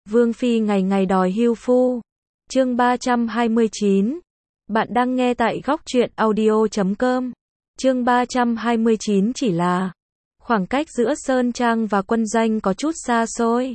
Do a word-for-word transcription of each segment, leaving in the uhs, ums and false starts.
Vương phi ngày ngày đòi hưu phu. Chương ba trăm hai mươi chín. Bạn đang nghe tại góc truyện audio chấm com. Chương ba trăm hai mươi chín chỉ là khoảng cách giữa Sơn Trang và quân doanh có chút xa xôi.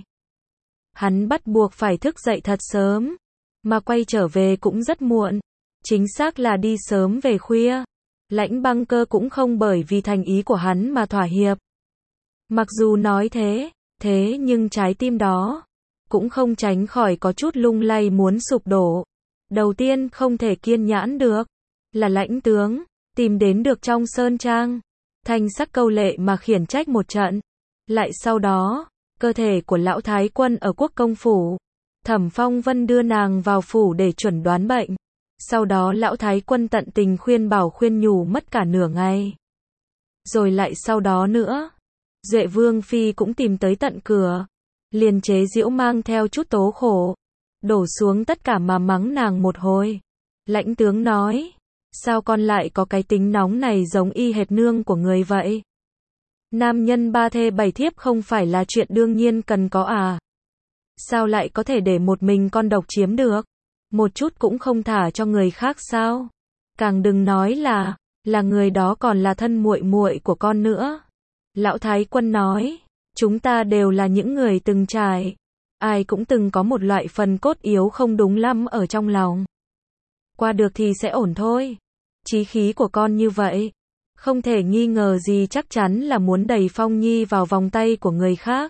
Hắn bắt buộc phải thức dậy thật sớm, mà quay trở về cũng rất muộn. Chính xác là đi sớm về khuya. Lãnh Băng Cơ cũng không bởi vì thành ý của hắn mà thỏa hiệp. Mặc dù nói thế, thế nhưng trái tim đó cũng không tránh khỏi có chút lung lay muốn sụp đổ. Đầu tiên không thể kiên nhẫn được là Lãnh tướng tìm đến được trong Sơn Trang, thanh sắc câu lệ mà khiển trách một trận. Lại sau đó, cơ thể của lão thái quân ở Quốc công phủ, Thẩm Phong Vân đưa nàng vào phủ để chuẩn đoán bệnh. Sau đó lão thái quân tận tình khuyên bảo khuyên nhủ mất cả nửa ngày. Rồi lại sau đó nữa, Duệ Vương phi cũng tìm tới tận cửa, liền chế giễu mang theo chút tố khổ, đổ xuống tất cả mà mắng nàng một hồi. Lãnh tướng nói, sao con lại có cái tính nóng này giống y hệt nương của người vậy? Nam nhân ba thê bảy thiếp không phải là chuyện đương nhiên cần có à? Sao lại có thể để một mình con độc chiếm được? Một chút cũng không thả cho người khác sao? Càng đừng nói là, là người đó còn là thân muội muội của con nữa. Lão thái quân nói, chúng ta đều là những người từng trải, ai cũng từng có một loại phần cốt yếu không đúng lắm ở trong lòng. Qua được thì sẽ ổn thôi. Chí khí của con như vậy, không thể nghi ngờ gì chắc chắn là muốn đẩy Phong Nhi vào vòng tay của người khác.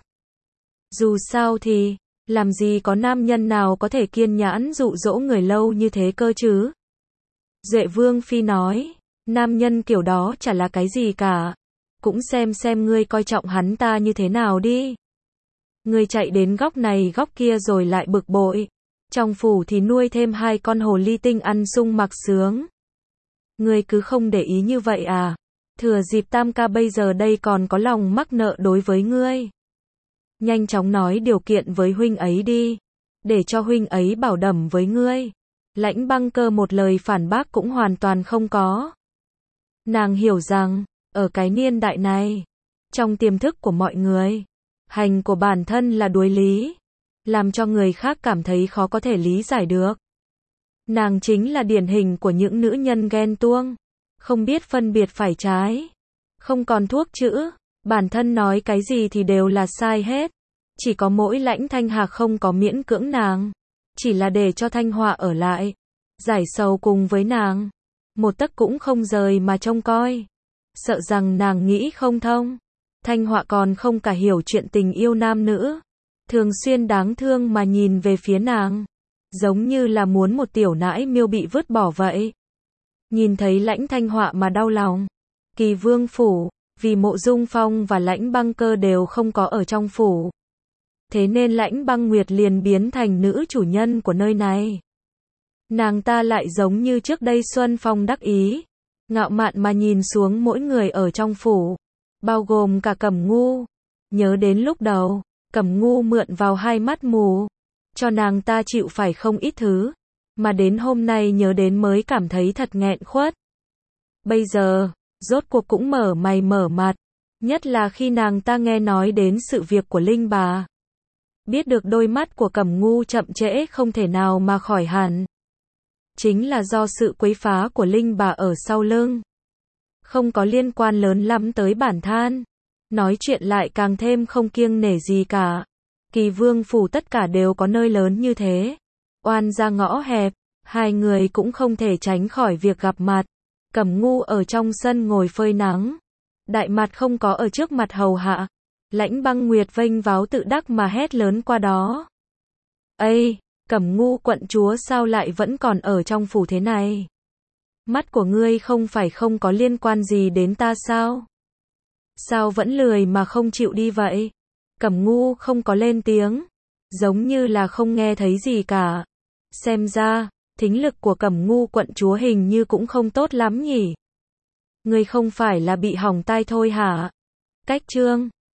Dù sao thì, làm gì có nam nhân nào có thể kiên nhẫn dụ dỗ người lâu như thế cơ chứ? Duệ Vương phi nói, nam nhân kiểu đó chả là cái gì cả. Cũng xem xem ngươi coi trọng hắn ta như thế nào đi. Ngươi chạy đến góc này góc kia rồi lại bực bội. Trong phủ thì nuôi thêm hai con hồ ly tinh ăn sung mặc sướng. Ngươi cứ không để ý như vậy à? Thừa dịp Tam ca bây giờ đây còn có lòng mắc nợ đối với ngươi. Nhanh chóng nói điều kiện với huynh ấy đi, để cho huynh ấy bảo đảm với ngươi. Lãnh Băng Cơ một lời phản bác cũng hoàn toàn không có. Nàng hiểu rằng, ở cái niên đại này, trong tiềm thức của mọi người, hành của bản thân là đối lý, làm cho người khác cảm thấy khó có thể lý giải được. Nàng chính là điển hình của những nữ nhân ghen tuông, không biết phân biệt phải trái, không còn thuốc chữa, bản thân nói cái gì thì đều là sai hết. Chỉ có mỗi Lãnh Thanh Hạc không có miễn cưỡng nàng, chỉ là để cho Thanh Họa ở lại, giải sầu cùng với nàng, một tấc cũng không rời mà trông coi. Sợ rằng nàng nghĩ không thông. Thanh Họa còn không cả hiểu chuyện tình yêu nam nữ, thường xuyên đáng thương mà nhìn về phía nàng, giống như là muốn một tiểu nãi miêu bị vứt bỏ vậy. Nhìn thấy Lãnh Thanh Họa mà đau lòng. Kỳ Vương phủ, vì Mộ Dung Phong và Lãnh Băng Cơ đều không có ở trong phủ, thế nên Lãnh Băng Nguyệt liền biến thành nữ chủ nhân của nơi này. Nàng ta lại giống như trước đây Xuân Phong đắc ý, ngạo mạn mà nhìn xuống mỗi người ở trong phủ, bao gồm cả Cẩm Ngu. Nhớ đến lúc đầu, Cẩm Ngu mượn vào hai mắt mù, cho nàng ta chịu phải không ít thứ, mà đến hôm nay nhớ đến mới cảm thấy thật nghẹn khuất. Bây giờ, rốt cuộc cũng mở mày mở mặt, nhất là khi nàng ta nghe nói đến sự việc của Linh bà. Biết được đôi mắt của Cẩm Ngu chậm trễ không thể nào mà khỏi hẳn. Chính là do sự quấy phá của Linh bà ở sau lưng. Không có liên quan lớn lắm tới bản thân. Nói chuyện lại càng thêm không kiêng nể gì cả. Kỳ Vương phủ tất cả đều có nơi lớn như thế. Oan ra ngõ hẹp, hai người cũng không thể tránh khỏi việc gặp mặt. Cẩm Ngu ở trong sân ngồi phơi nắng. Đại mặt không có ở trước mặt hầu hạ. Lãnh Băng Nguyệt vênh váo tự đắc mà hét lớn qua đó. Ây! Cẩm Ngu quận chúa sao lại vẫn còn ở trong phủ thế này? Mắt của ngươi không phải không có liên quan gì đến ta sao? Sao vẫn lười mà không chịu đi vậy? Cẩm Ngu không có lên tiếng, giống như là không nghe thấy gì cả. Xem ra, thính lực của Cẩm Ngu quận chúa hình như cũng không tốt lắm nhỉ? Ngươi không phải là bị hỏng tai thôi hả? Cách chương